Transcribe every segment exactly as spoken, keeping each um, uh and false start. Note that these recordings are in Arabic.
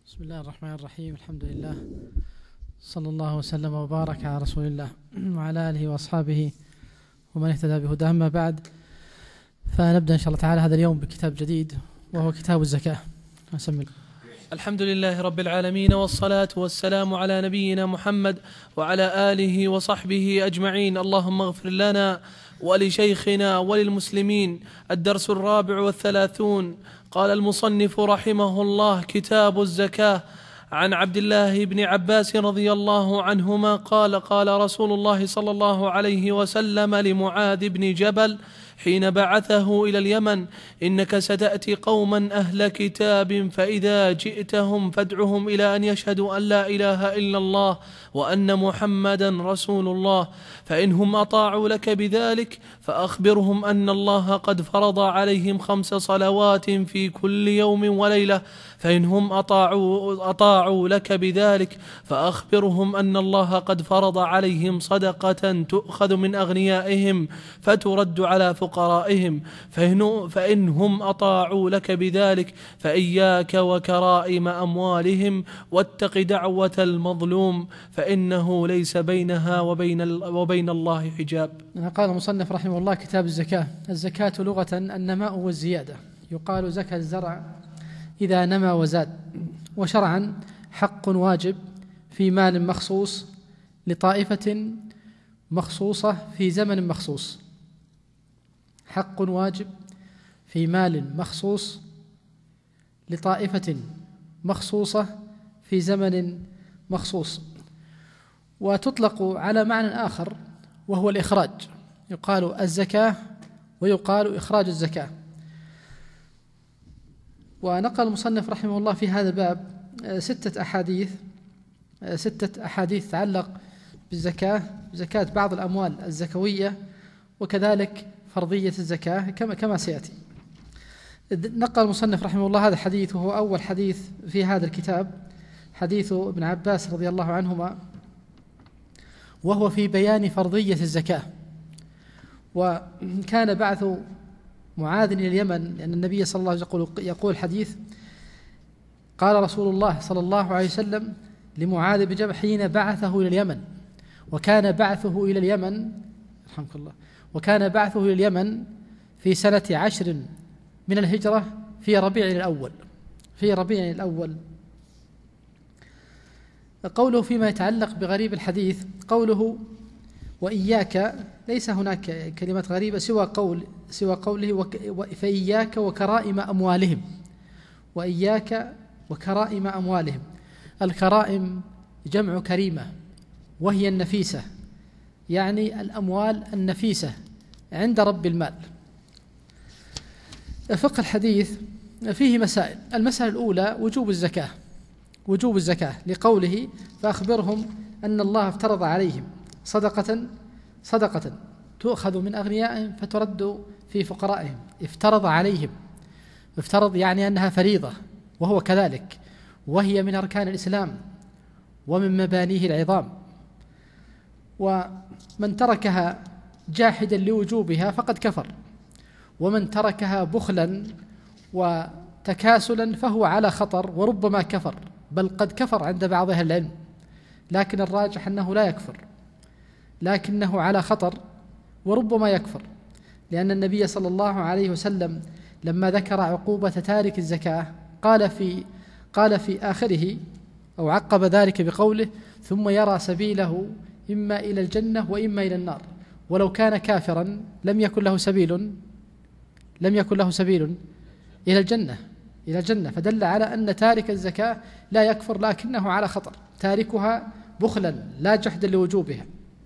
بسم الله الرحمن الرحيم. الحمد لله، صلى الله وسلم وبارك على رسول الله وعلى آله وأصحابه ومن اهتدى بهداه. أما بعد، فنبدأ إن شاء الله تعالى هذا اليوم بكتاب جديد وهو كتاب الزكاة. أسمي. الحمد لله رب العالمين، والصلاة والسلام على نبينا محمد وعلى آله وصحبه أجمعين. اللهم اغفر لنا ولشيخنا وللمسلمين. الدرس الرابع والثلاثون. قال المصنف رحمه الله: كتاب الزكاة. عن عبد الله بن عباس رضي الله عنهما قال: قال رسول الله صلى الله عليه وسلم لمعاذ بن جبل حين بعثه إلى اليمن: إنك ستأتي قوما أهل كتاب، فإذا جئتهم فادعهم إلى أن يشهدوا أن لا إله إلا الله وأن محمدا رسول الله، فإنهم أطاعوا لك بذلك فأخبرهم أن الله قد فرض عليهم خمس صلوات في كل يوم وليلة، فإنهم أطاعوا, أطاعوا لك بذلك فأخبرهم أن الله قد فرض عليهم صدقة تؤخذ من أغنيائهم فترد على فقرائهم، فإن فإنهم أطاعوا لك بذلك فإياك وكرائم أموالهم، واتق دعوة المظلوم فإنه ليس بينها وبين, وبين الله حجاب. قال المصنف رحمه الله: كتاب الزكاة. الزكاة لغة النماء والزيادة، يقال زكى الزرع إذا نمى وزاد، وشرعا حق واجب في مال مخصوص لطائفة مخصوصة في زمن مخصوص. حق واجب في مال مخصوص لطائفة مخصوصة في زمن مخصوص. وتطلق على معنى آخر وهو الإخراج، يقال الزكاة ويقال إخراج الزكاة. ونقل المصنف رحمه الله في هذا الباب ستة أحاديث ستة أحاديث تتعلق بالزكاة، زكاة بعض الأموال الزكوية، وكذلك فرضية الزكاة كما كما سيأتي. نقل المصنف رحمه الله هذا الحديث، وهو أول حديث في هذا الكتاب، حديث ابن عباس رضي الله عنهما، وهو في بيان فرضية الزكاة. وكان بعث معاذ إلى اليمن لأن النبي صلى الله عليه وسلم يقول, يقول حديث: قال رسول الله صلى الله عليه وسلم لمعاذ بن جبل حين بعثه إلى اليمن، وكان بعثه إلى اليمن رحمك الله وكان بعثه إلى اليمن في سنة عشر من الهجرة في ربيع الأول في ربيع الأول قوله فيما يتعلق بغريب الحديث، قوله وإياك، ليس هناك كلمة غريبة سوى قول سوى قوله وك فإياك وكرائم أموالهم. وإياك وكرائم أموالهم. الكرائم جمع كريمة، وهي النفيسة، يعني الأموال النفيسة عند رب المال. فقه الحديث فيه مسائل. المسألة الأولى وجوب الزكاة وجوب الزكاة لقوله: فأخبرهم أن الله افترض عليهم صدقة صدقة تؤخذ من أغنيائهم فترد في فقرائهم. افترض عليهم، افترض يعني أنها فريضة، وهو كذلك، وهي من أركان الإسلام ومن مبانيه العظام. ومن تركها جاحدا لوجوبها فقد كفر، ومن تركها بخلا وتكاسلا فهو على خطر وربما كفر، بل قد كفر عند بعض أهل العلم، لكن الراجح أنه لا يكفر، لكنه على خطر وربما يكفر، لأن النبي صلى الله عليه وسلم لما ذكر عقوبة تارك الزكاة قال في قال في آخره، أو عقب ذلك بقوله: ثم يرى سبيله إما إلى الجنة وإما إلى النار، ولو كان كافرا لم يكن له سبيل لم يكن له سبيل إلى الجنة إلى الجنة فدل على أن تارك الزكاة لا يكفر، لكنه على خطر، تاركها بخلا لا جحدا لوجوبها.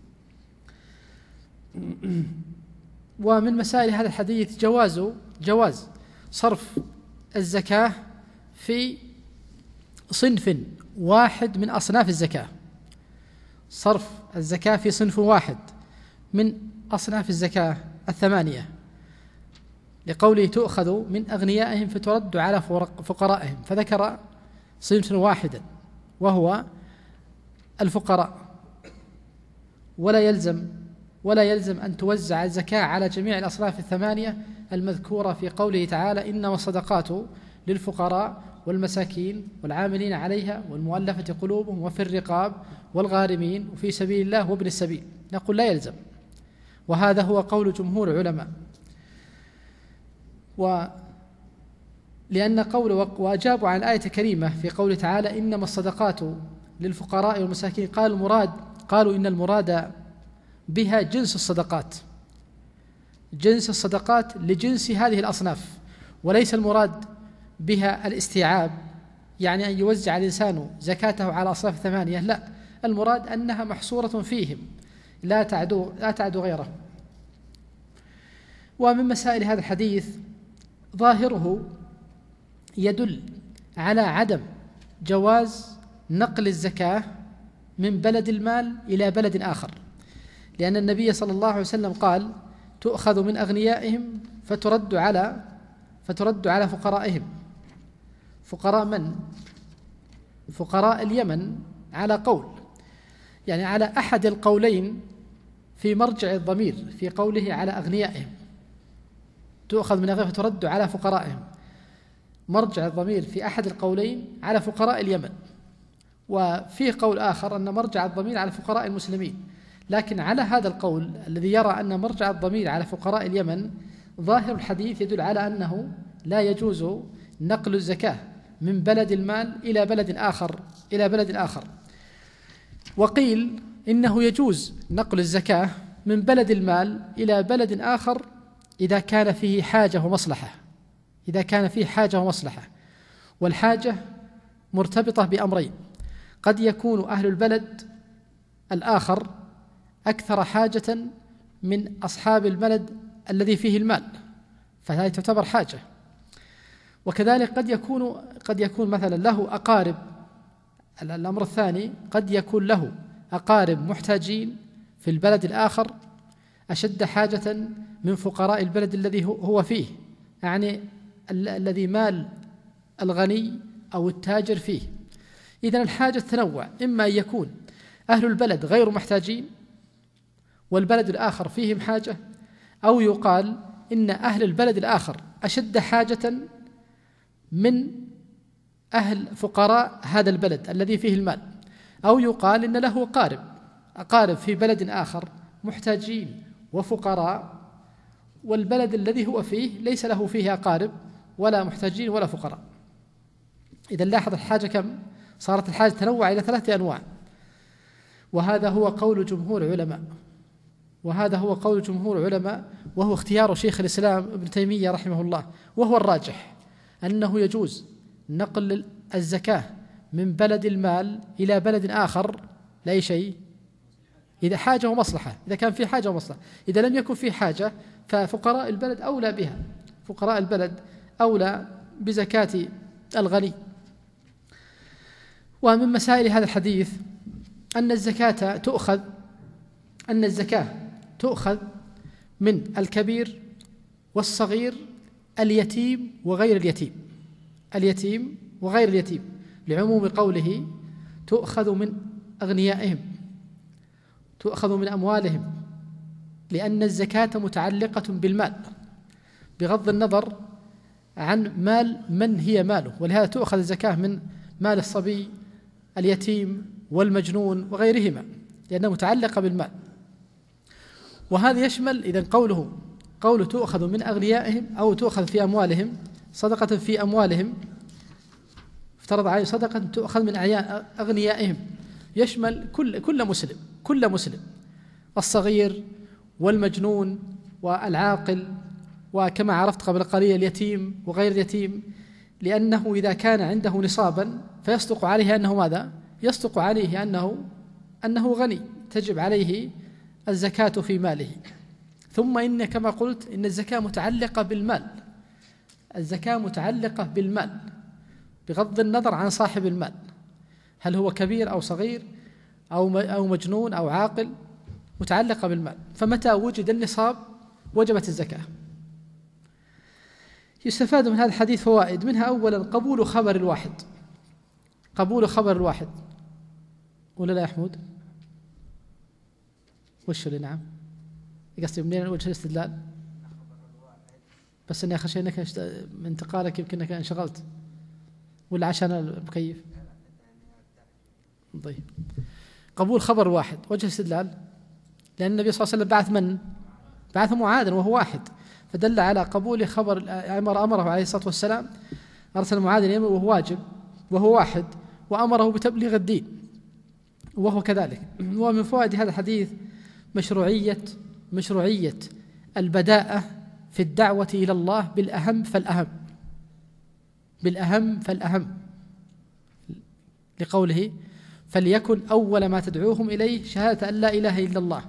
ومن مسائل هذا الحديث جواز جواز صرف الزكاة في صنف واحد من أصناف الزكاة، صرف الزكاة في صنف واحد من أصناف الزكاة الثمانية، لقوله: تؤخذ من أغنيائهم فترد على فقرائهم، فذكر صنف واحدا وهو الفقراء. ولا يلزم ولا يلزم أن توزع الزكاة على جميع الأصناف الثمانية المذكورة في قوله تعالى: إنما الصدقات للفقراء والمساكين والعاملين عليها والمؤلفة قلوبهم وفي الرقاب والغارمين وفي سبيل الله وابن السبيل. نقول لا يلزم، وهذا هو قول جمهور العلماء. ولأن قول وأجابوا عن الآية الكريمة في قوله تعالى إنما الصدقات للفقراء والمساكين، قال المراد قالوا إن المراد بها جنس الصدقات، جنس الصدقات لجنس هذه الأصناف، وليس المراد بها الاستيعاب، يعني أن يوزع الإنسان زكاته على أصناف ثمانية، لا، المراد أنها محصورة فيهم لا تعدو لا تعدو غيره. ومن مسائل هذا الحديث ظاهره يدل على عدم جواز نقل الزكاة من بلد المال إلى بلد آخر، لأن النبي صلى الله عليه وسلم قال تؤخذ من أغنيائهم فترد على فترد على فقرائهم. فقراء من؟ فقراء اليمن على قول، يعني على أحد القولين في مرجع الضمير في قوله على أغنيائهم، تؤخذ من أغنيائهم فترد على فقرائهم، مرجع الضمير في أحد القولين على فقراء اليمن، وفيه قول آخر أن مرجع الضمير على فقراء المسلمين. لكن على هذا القول الذي يرى أن مرجع الضمير على فقراء اليمن، ظاهر الحديث يدل على أنه لا يجوز نقل الزكاة من بلد المال إلى بلد آخر إلى بلد آخر. وقيل إنه يجوز نقل الزكاة من بلد المال إلى بلد آخر إذا كان فيه حاجة ومصلحة، إذا كان فيه حاجة ومصلحة، والحاجة مرتبطة بأمرين: قد يكون أهل البلد الآخر أكثر حاجة من أصحاب البلد الذي فيه المال، فهذه تعتبر حاجة. وكذلك قد يكون قد يكون مثلا له أقارب، الأمر الثاني قد يكون له أقارب محتاجين في البلد الآخر أشد حاجة من فقراء البلد الذي هو فيه، يعني الذي مال الغني أو التاجر فيه. إذن الحاجة تنوع، إما أن يكون أهل البلد غير محتاجين والبلد الآخر فيهم حاجة، أو يقال إن أهل البلد الآخر أشد حاجة من أهل فقراء هذا البلد الذي فيه المال، أو يقال إن له أقارب أقارب في بلد آخر محتاجين وفقراء، والبلد الذي هو فيه ليس له فيه أقارب ولا محتاجين ولا فقراء. إذا لاحظ الحاجة كم صارت؟ الحاجة تنوع إلى ثلاثة أنواع، وهذا هو قول جمهور العلماء وهذا هو قول جمهور العلماء وهو اختيار شيخ الإسلام ابن تيمية رحمه الله، وهو الراجح أنه يجوز نقل الزكاة من بلد المال إلى بلد آخر لأي شيء، إذا حاجة ومصلحة، إذا كان في حاجة ومصلحة. إذا لم يكن في حاجة ففقراء البلد أولى بها، فقراء البلد أولى بزكاة الغني. ومن مسائل هذا الحديث أن الزكاة تؤخذ أن الزكاة تؤخذ من الكبير والصغير، اليتيم وغير اليتيم، اليتيم وغير اليتيم، لعموم قوله تؤخذ من أغنيائهم، تؤخذ من أموالهم، لأن الزكاة متعلقة بالمال بغض النظر عن مال من هي ماله، ولهذا تؤخذ الزكاة من مال الصبي اليتيم والمجنون وغيرهما، لأنها متعلقة بالمال. وهذا يشمل إذن قوله قوله تؤخذ من أغنيائهم أو تؤخذ في أموالهم، صدقة في أموالهم، افترض عليه صدقة تؤخذ من أغنيائهم، يشمل كل كل مسلم كل مسلم الصغير والمجنون والعاقل، وكما عرفت قبل قليل اليتيم وغير اليتيم، لأنه إذا كان عنده نصابا فيصدق عليه أنه ماذا؟ يصدق عليه أنه أنه غني، تجب عليه الزكاة في ماله. ثم إن كما قلت إن الزكاة متعلقة بالمال، الزكاة متعلقة بالمال بغض النظر عن صاحب المال، هل هو كبير أو صغير أو أو مجنون أو عاقل، متعلقة بالمال. فمتى وجد النصاب وجبت الزكاة. يستفاد من هذا الحديث فوائد، منها أولا قبول خبر الواحد، قبول خبر الواحد، ولا لا يا حمود؟ وش اللي نعم قصدي منين وجه الاستدلال؟ بس اني اخر شيء انك من انتقالك يمكن انك انشغلت. ولا عشان المكيف؟ طيب، قبول خبر واحد، وجه استدلال لأن النبي صلى الله عليه وسلم بعث من؟ بعث معاذا وهو واحد، فدل على قبول خبر. أمر أمره عليه الصلاة والسلام، أرسل معاذ اليمن وهو واجب وهو واحد، وأمره بتبليغ الدين وهو كذلك. ومن فوائد هذا الحديث مشروعية مشروعية البداءة في الدعوة إلى الله بالأهم فالأهم بالأهم فالأهم لقوله فليكن أول ما تدعوهم إليه شهادة أن لا إله إلا الله،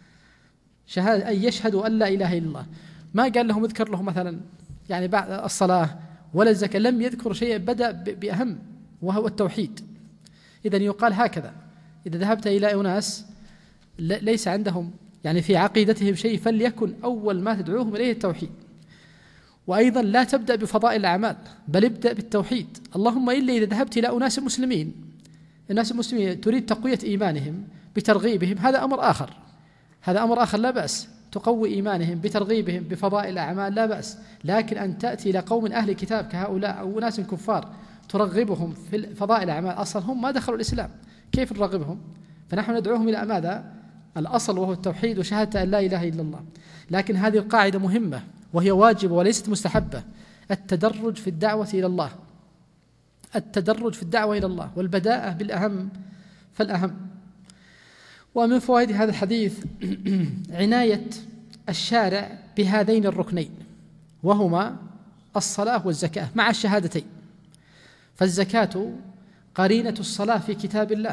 شهادة أن يشهدوا أن لا إله إلا الله. ما قال لهم اذكر لهم مثلا يعني بعد الصلاة ولا الزكاة، لم يذكر شيء، بدأ بأهم وهو التوحيد. إذن يقال هكذا: إذا ذهبت إلى أناس ليس عندهم يعني في عقيدتهم شيء، فليكن أول ما تدعوهم إليه التوحيد. وأيضا لا تبدأ بفضائل الأعمال، بل ابدأ بالتوحيد. اللهم إلا إذا ذهبت إلى أناس مسلمين، الناس المسلمين تريد تقوية إيمانهم بترغيبهم، هذا أمر آخر، هذا أمر آخر لا بأس، تقوي إيمانهم بترغيبهم بفضائل الأعمال لا بأس. لكن أن تأتي إلى قوم أهل كتاب كهؤلاء أو ناس كفار ترغبهم في فضائل الأعمال، أصلا هم ما دخلوا الإسلام، كيف نرغبهم؟ فنحن ندعوهم إلى ماذا؟ الأصل وهو التوحيد وشهادة أن لا إله إلا الله. لكن هذه القاعدة مهمة وهي واجبة وليست مستحبة: التدرج في الدعوة إلى الله، التدرج في الدعوة إلى الله، والبداءة بالأهم فالأهم. ومن فوائد هذا الحديث عناية الشارع بهذين الركنين، وهما الصلاة والزكاة مع الشهادتين. فالزكاة قرينة الصلاة في كتاب الله،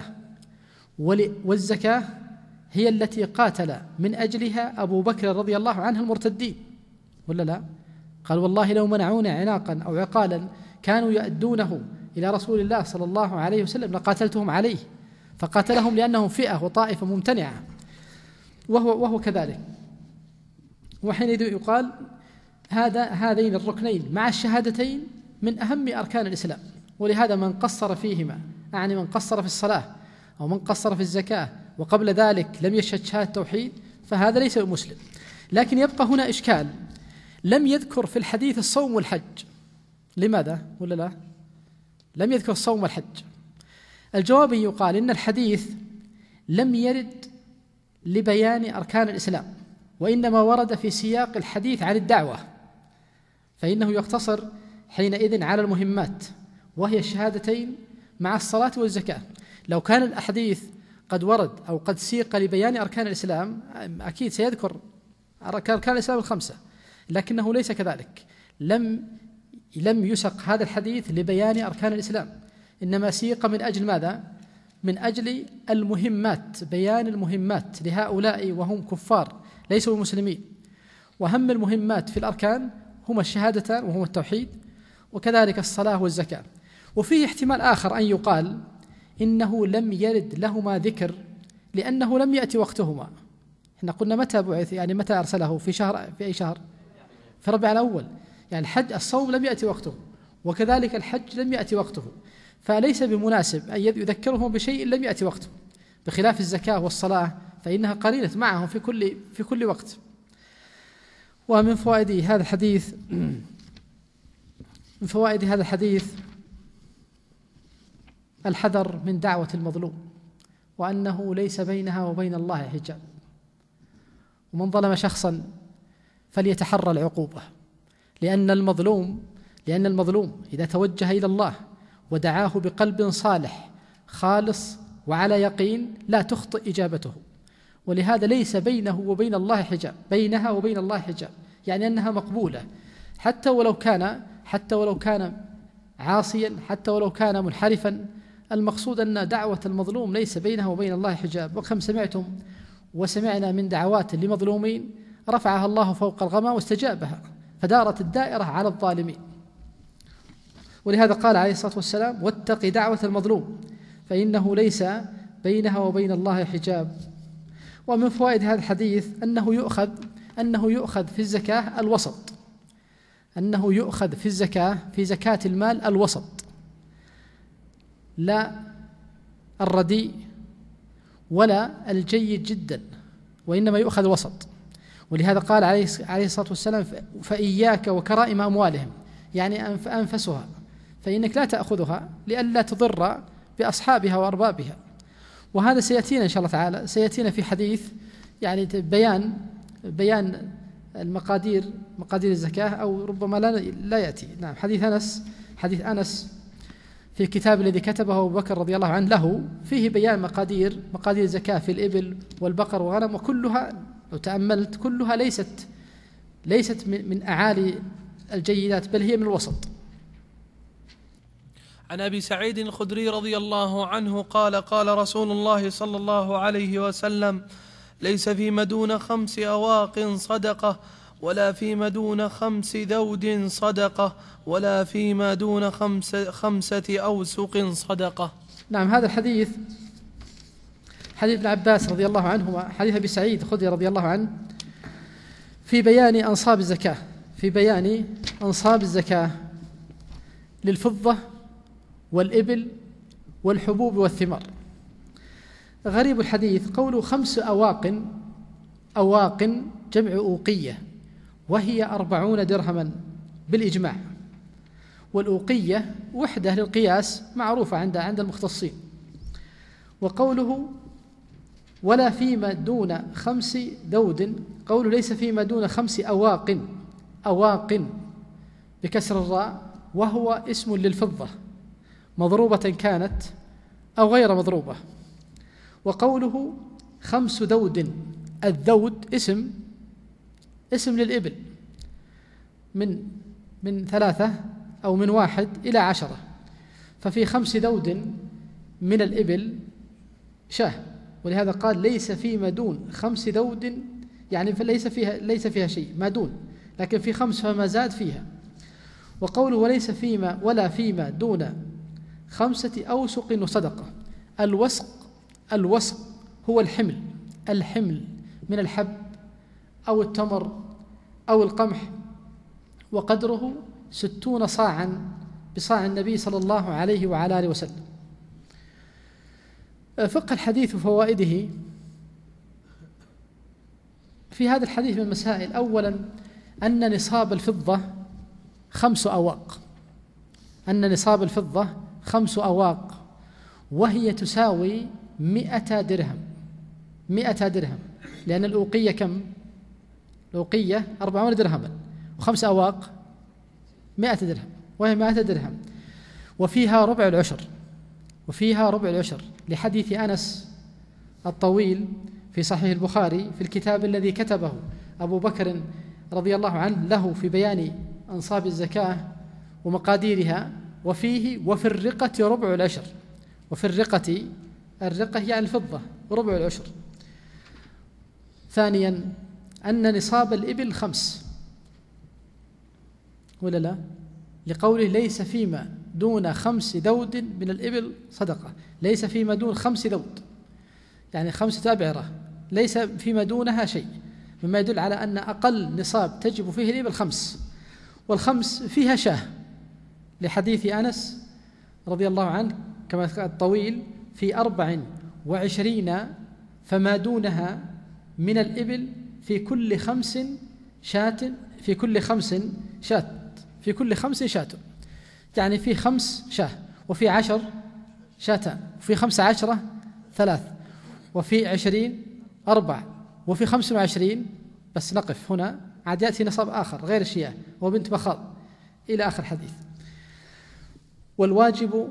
والزكاة هي التي قاتل من أجلها أبو بكر رضي الله عنه المرتدين، ولا لا؟ قال والله لو منعونا عناقا أو عقالا كانوا يؤدونه إلى رسول الله صلى الله عليه وسلم لقاتلتهم عليه، فقاتلهم لأنهم فئة وطائفة ممتنعة، وهو, وهو كذلك. وحينئذ يقال هذا هذين الركنين مع الشهادتين من أهم أركان الإسلام. ولهذا من قصر فيهما، يعني من قصر في الصلاة أو من قصر في الزكاة وقبل ذلك لم يشهد شهادة التوحيد، فهذا ليس بمسلم. لكن يبقى هنا إشكال: لم يذكر في الحديث الصوم والحج. لماذا؟ ولا لا؟ لم يذكر الصوم والحج. الجواب يقال إن الحديث لم يرد لبيان أركان الإسلام، وإنما ورد في سياق الحديث عن الدعوة، فإنه يقتصر حينئذ على المهمات وهي الشهادتين مع الصلاة والزكاة. لو كان الحديث قد ورد أو قد سيق لبيان أركان الإسلام أكيد سيذكر أركان الإسلام الخمسة، لكنه ليس كذلك. لم لم يسق هذا الحديث لبيان أركان الإسلام، إنما سيق من أجل ماذا؟ من أجل المهمات، بيان المهمات لهؤلاء وهم كفار ليسوا مسلمين. وهم المهمات في الأركان هما الشهادتان وهما التوحيد، وكذلك الصلاة والزكاة. وفيه احتمال آخر أن يقال إنه لم يرد لهما ذكر لأنه لم يأتي وقتهما. احنا قلنا متى بعث، يعني متى أرسله؟ في شهر، في أي شهر؟ في ربيع الأول. يعني الحج، الصوم لم يأتي وقته، وكذلك الحج لم يأتي وقته، فليس بمناسب أن يذكرهم بشيء لم يأتي وقته، بخلاف الزكاة والصلاة فإنها قرينة معهم في كل في كل وقت. ومن فوائد هذا الحديث من فوائد هذا الحديث الحذر من دعوة المظلوم، وأنه ليس بينها وبين الله حجاب. ومن ظلم شخصا فليتحرى العقوبة، لأن المظلوم لأن المظلوم إذا توجه إلى الله ودعاه بقلب صالح خالص وعلى يقين لا تخطئ إجابته. ولهذا ليس بينه وبين الله حجاب، بينها وبين الله حجاب، يعني أنها مقبولة حتى ولو كان حتى ولو كان عاصيا، حتى ولو كان منحرفا. المقصود أن دعوة المظلوم ليس بينها وبين الله حجاب. وكم سمعتم وسمعنا من دعوات لمظلومين رفعها الله فوق الغمام واستجابها، فدارت الدائرة على الظالمين. ولهذا قال عليه الصلاة والسلام: واتق دعوة المظلوم فإنه ليس بينها وبين الله حجاب. ومن فوائد هذا الحديث أنه يؤخذ أنه يؤخذ في الزكاة الوسط، أنه يؤخذ في الزكاة في زكاة المال الوسط، لا الرديء ولا الجيد جدا، وإنما يؤخذ وسط. ولهذا قال عليه الصلاة والسلام: فإياك وكرائم أموالهم، يعني أنفسها، فإنك لا تأخذها لئلا تضر بأصحابها وأربابها. وهذا سيأتينا إن شاء الله تعالى، سيأتينا في حديث يعني بيان بيان المقادير، مقادير الزكاة، أو ربما لا لا يأتي. نعم، حديث أنس حديث أنس في الكتاب الذي كتبه أبو بكر رضي الله عنه له فيه بيان مقادير مقادير الزكاة في الإبل والبقر والغنم، وكلها لو تأملت كلها ليست ليست من أعالي الجيدات، بل هي من الوسط. عن أبي سعيد الخدري رضي الله عنه قال قال رسول الله صلى الله عليه وسلم: ليس فيما دون خمس أواق صدقة، ولا فيما دون خمس ذود صدقة، ولا فيما دون خمس خمسة أوسق صدقة. نعم، هذا الحديث حديث ابن عباس رضي الله عنهما، حديث أبي سعيد الخدري رضي الله عنه، في بيان أنصاب الزكاة في بيان أنصاب الزكاة للفضة والإبل والحبوب والثمار. غريب الحديث قوله خمس أواق، أواق جمع أوقية، وهي أربعون درهما بالإجماع، والأوقية وحدة للقياس معروفة عند عند المختصين. وقوله ولا فيما دون خمس ذود، قوله ليس فيما دون خمس أواق، أواق بكسر الراء، وهو اسم للفضة مضروبة كانت أو غير مضروبة. وقوله خمس ذود، الذود اسم اسم للإبل من من ثلاثة أو من واحد إلى عشرة، ففي خمس ذود من الإبل شاه، ولهذا قال ليس فيما دون خمس ذود، يعني فليس فيها ليس فيها شيء ما دون، لكن في خمس فما زاد فيها. وقوله وليس فيما ولا فيما دون خمسة أوسق وصدقة. الوسق الوسق هو الحمل الحمل من الحب أو التمر أو القمح، وقدره ستون صاعا بصاع النبي صلى الله عليه وعلى آله وسلم. فقه الحديث وفوائده. في هذا الحديث من مسائل: أولا أن نصاب الفضة خمس أواق أن نصاب الفضة خمس أواق وهي تساوي مئة درهم مئة درهم لأن الأوقية كم؟ الأوقية أربعون درهما، وخمس أواق مئة درهم، وهي مئة درهم. وفيها ربع العشر وفيها ربع العشر لحديث أنس الطويل في صحيح البخاري في الكتاب الذي كتبه أبو بكر رضي الله عنه له في بيان أنصاب الزكاة ومقاديرها، وفيه وفي الرقة ربع العشر. وفي الرقة الرقة يعني الفضة ربع العشر. ثانيا أن نصاب الإبل خمس، ولا لا؟ لقوله ليس فيما دون خمس ذود من الإبل صدقة، ليس فيما دون خمس ذود يعني خمسة أبعرة، ليس فيما دونها شيء، مما يدل على أن أقل نصاب تجب فيه الإبل خمس، والخمس فيها شاه لحديث أنس رضي الله عنه كما قال الطويل في أربع وعشرين فما دونها من الإبل في كل خمس شاة في كل خمس شاة في كل خمس شاة يعني في خمس شاه، وفي عشر شاتان، وفي خمس عشرة ثلاث، وفي عشرين أربع، وفي خمس وعشرين بس نقف هنا عاد يأتي نصاب آخر غير الشياه وبنت مخاض إلى آخر الحديث. والواجب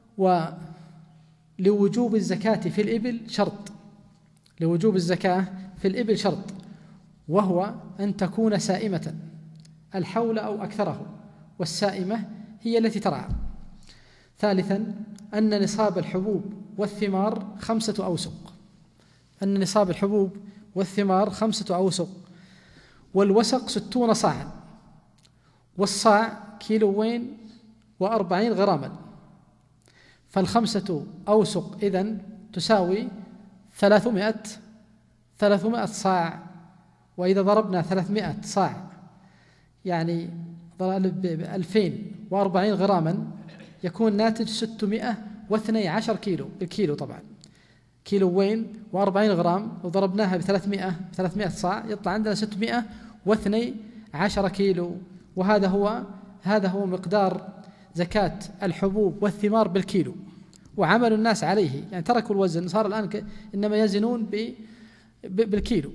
ولوجوب الزكاة في الإبل شرط لوجوب الزكاة في الإبل شرط وهو أن تكون سائمة الحول أو أكثره، والسائمة هي التي ترعى. ثالثا أن نصاب الحبوب والثمار خمسة أوسق أن نصاب الحبوب والثمار خمسة أوسق والوسق ستون صاعا، والصاع كيلوين وأربعين غراما، فالخمسة أوسق إذن تساوي ثلاثمائة ثلاثمائة صاع. وإذا ضربنا ثلاثمائة صاع يعني ألفين وأربعين غراما يكون ناتج ستمائة واثني عشر كيلو بالكيلو، طبعا كيلوين وأربعين غرام لو ضربناها بثلاثمائة ثلاثمائة صاع يطلع عندنا ستمائة واثني عشر كيلو. وهذا هو هذا هو مقدار زكاة الحبوب والثمار بالكيلو وعمل الناس عليه، يعني تركوا الوزن، صار الآن إنما يزنون بالكيلو.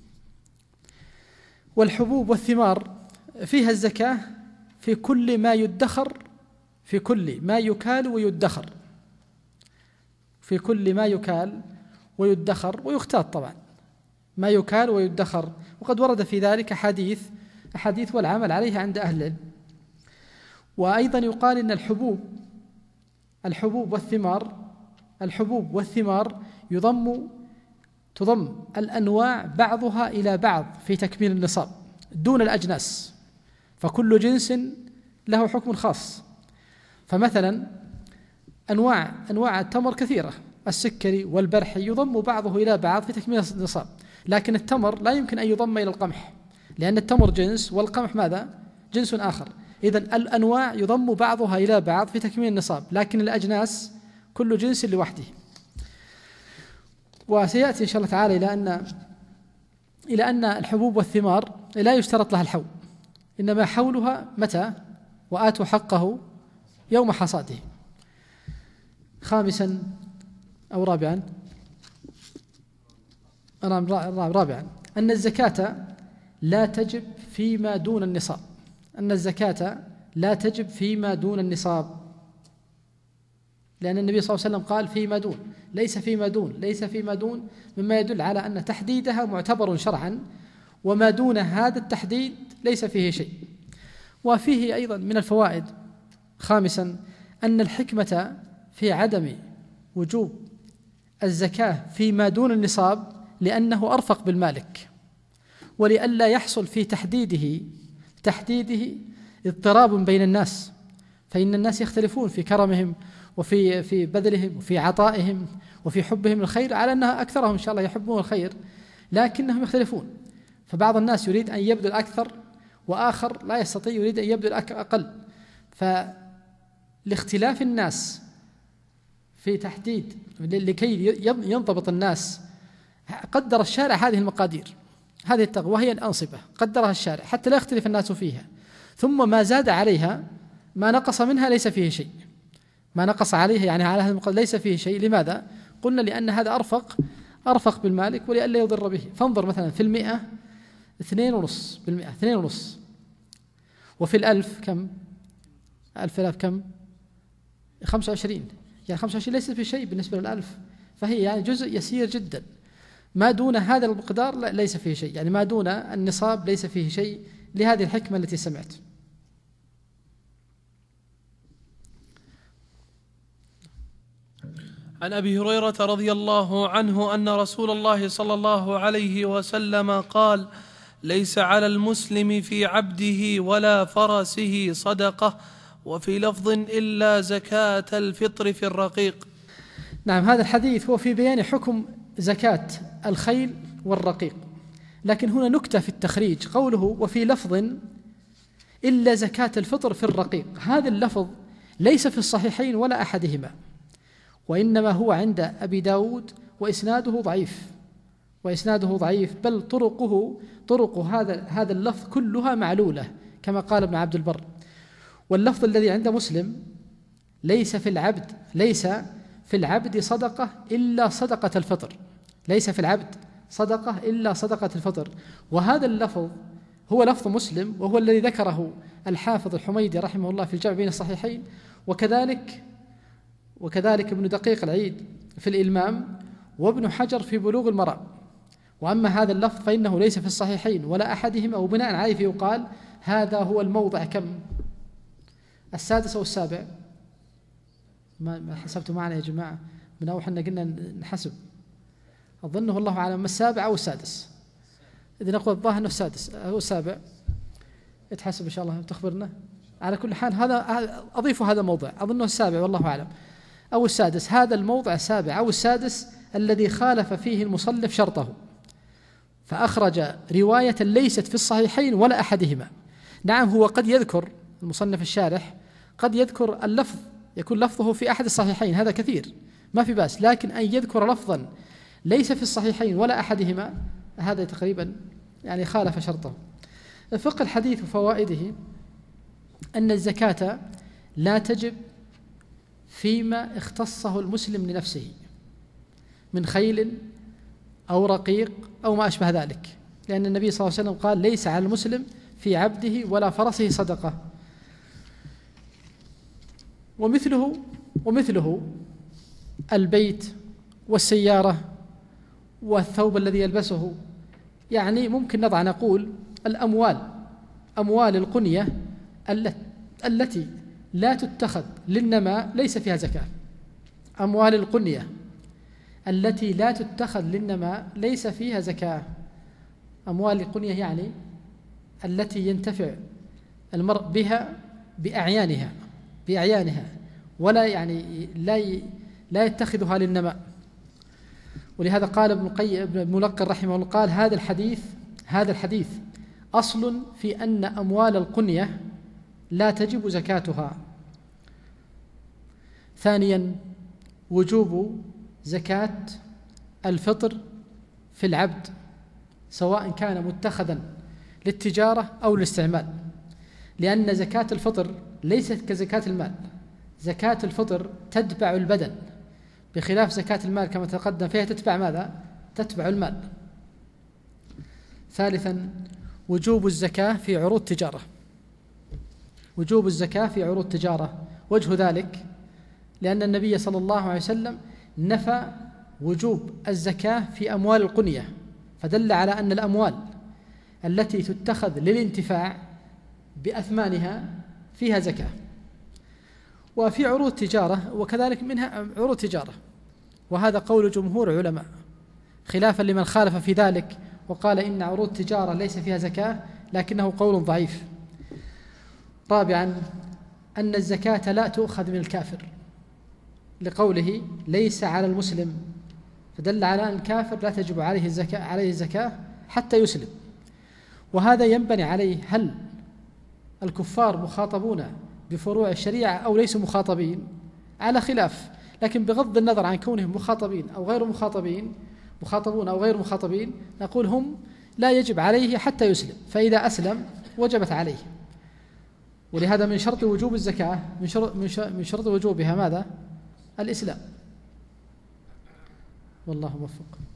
والحبوب والثمار فيها الزكاة في كل ما يدخر، في كل ما يكال ويدخر، في كل ما يكال ويدخر ويختات طبعا، ما يكال ويدخر، وقد ورد في ذلك أحاديث أحاديث والعمل عليها عند أهل العلم. وأيضا يقال إن الحبوب الحبوب والثمار الحبوب والثمار يضم تضم الأنواع بعضها إلى بعض في تكميل النصاب دون الأجناس، فكل جنس له حكم خاص. فمثلا أنواع أنواع التمر كثيرة، السكري والبرحي يضم بعضه إلى بعض في تكميل النصاب، لكن التمر لا يمكن أن يضم إلى القمح، لأن التمر جنس والقمح ماذا؟ جنس آخر. إذن الأنواع يضم بعضها إلى بعض في تكميل النصاب، لكن الأجناس كل جنس لوحده. وسيأتي إن شاء الله تعالى إلى أن إلى أن الحبوب والثمار لا يشترط لها الحول، إنما حولها متى؟ وآتوا حقه يوم حصاده. خامسا أو رابعا رابعا أن الزكاة لا تجب فيما دون النصاب، أن الزكاة لا تجب فيما دون النصاب، لأن النبي صلى الله عليه وسلم قال فيما دون، ليس فيما دون، ليس فيما دون، مما يدل على أن تحديدها معتبر شرعا، وما دون هذا التحديد ليس فيه شيء. وفيه أيضا من الفوائد خامسا أن الحكمة في عدم وجوب الزكاة فيما دون النصاب لأنه أرفق بالمالك، ولئلا يحصل في تحديده تحديده اضطراب بين الناس، فإن الناس يختلفون في كرمهم وفي في بذلهم وفي عطائهم وفي حبهم الخير، على أنها أكثرهم إن شاء الله يحبون الخير لكنهم يختلفون، فبعض الناس يريد أن يبذل أكثر وآخر لا يستطيع يريد أن يبذل أقل. فلاختلاف الناس في تحديد لكي ينضبط الناس قدر الشارع هذه المقادير، هذه التقوى وهي الأنصبة قدرها الشارع حتى لا يختلف الناس فيها، ثم ما زاد عليها ما نقص منها ليس فيه شيء، ما نقص عليها يعني على هذا المقدار ليس فيه شيء. لماذا؟ قلنا لأن هذا أرفق أرفق بالمالك ولئلا يضر به. فانظر مثلا في المئة اثنين ونص بالمئة اثنين ونص، وفي الألف كم؟ ألف ألف كم؟ خمسة وعشرين، يعني خمسة وعشرين ليس في شيء بالنسبة للألف، فهي يعني جزء يسير جدا. ما دون هذا المقدار ليس فيه شيء، يعني ما دون النصاب ليس فيه شيء، لهذه الحكمة التي سمعت. عن أبي هريرة رضي الله عنه أن رسول الله صلى الله عليه وسلم قال: ليس على المسلم في عبده ولا فرسه صدقة، وفي لفظ إلا زكاة الفطر في الرقيق. نعم، هذا الحديث هو في بيان حكم زكاة الخيل والرقيق، لكن هنا نكتة في التخريج، قوله وفي لفظ إلا زكاة الفطر في الرقيق، هذا اللفظ ليس في الصحيحين ولا أحدهما، وإنما هو عند أبي داود وإسناده ضعيف وإسناده ضعيف بل طرقه طرق هذا هذا اللفظ كلها معلولة كما قال ابن عبد البر. واللفظ الذي عند مسلم ليس في العبد ليس في العبد صدقة إلا صدقة الفطر، ليس في العبد صدقة إلا صدقة الفطر، وهذا اللفظ هو لفظ مسلم، وهو الذي ذكره الحافظ الحميدي رحمه الله في الجمع بين الصحيحين، وكذلك وكذلك ابن دقيق العيد في الإلمام، وابن حجر في بلوغ المرام. وأما هذا اللفظ فإنه ليس في الصحيحين ولا أحدهما، وبناء عليه فيقال هذا هو الموضع كم؟ السادس أو السابع؟ ما حسبتوا معنا يا جماعة؟ من أول حنا قلنا نحسب، أظنه الله أعلم السابع أو السادس، إذا نقول الظاهر أنه السادس أو السابع، اتحسب إن شاء الله تخبرنا. على كل حال هذا أضيف هذا الموضع، أظنه السابع والله أعلم أو السادس، هذا الموضع السابع أو السادس الذي خالف فيه المصنف شرطه، فأخرج رواية ليست في الصحيحين ولا أحدهما. نعم، هو قد يذكر المصنف الشارح قد يذكر اللفظ يكون لفظه في أحد الصحيحين، هذا كثير ما في بأس، لكن أن يذكر لفظا ليس في الصحيحين ولا أحدهما هذا تقريبا يعني خالف شرطه. فقه الحديث وفوائده أن الزكاة لا تجب فيما اختصه المسلم لنفسه من خيل أو رقيق أو ما أشبه ذلك، لأن النبي صلى الله عليه وسلم قال: ليس على المسلم في عبده ولا فرسه صدقة. ومثله ومثله البيت والسيارة والثوب الذي يلبسه. يعني ممكن نضع نقول الأموال، أموال القنية التي لا تتخذ للنماء ليس فيها زكاة. أموال القنية التي لا تتخذ للنماء ليس فيها زكاة. أموال القنية يعني التي ينتفع المرء بها بأعيانها بأعيانها ولا يعني لا لا يتخذها للنماء. ولهذا قال ابن القيم ابن الملقن رحمه الله قال: هذا الحديث هذا الحديث أصل في أن أموال القنية لا تجب زكاتها. ثانيا، وجوب زكاة الفطر في العبد سواء كان متخذا للتجارة أو للاستعمال، لأن زكاة الفطر ليست كزكاة المال. زكاة الفطر تتبع البدن، بخلاف زكاة المال كما تقدم فيها تتبع ماذا؟ تتبع المال. ثالثا، وجوب الزكاة في عروض تجارة. وجوب الزكاة في عروض تجارة، وجه ذلك لأن النبي صلى الله عليه وسلم نفى وجوب الزكاة في أموال القنية، فدل على أن الأموال التي تتخذ للانتفاع بأثمانها فيها زكاة. وفي عروض تجارة وكذلك منها عروض تجارة، وهذا قول جمهور علماء، خلافا لمن خالف في ذلك وقال إن عروض تجارة ليس فيها زكاة، لكنه قول ضعيف. رابعا، أن الزكاة لا تؤخذ من الكافر، لقوله ليس على المسلم، فدل على أن الكافر لا تجب عليه الزكاة عليه الزكاة حتى يسلم. وهذا ينبني عليه هل الكفار مخاطبون بفروع الشريعة أو ليسوا مخاطبين؟ على خلاف، لكن بغض النظر عن كونهم مخاطبين أو غير مخاطبين مخاطبون أو غير مخاطبين، نقول هم لا يجب عليه حتى يسلم، فإذا أسلم وجبت عليه. ولهذا من شرط وجوب الزكاة من شرط, من شرط وجوبها ماذا؟ الإسلام. والله موفق.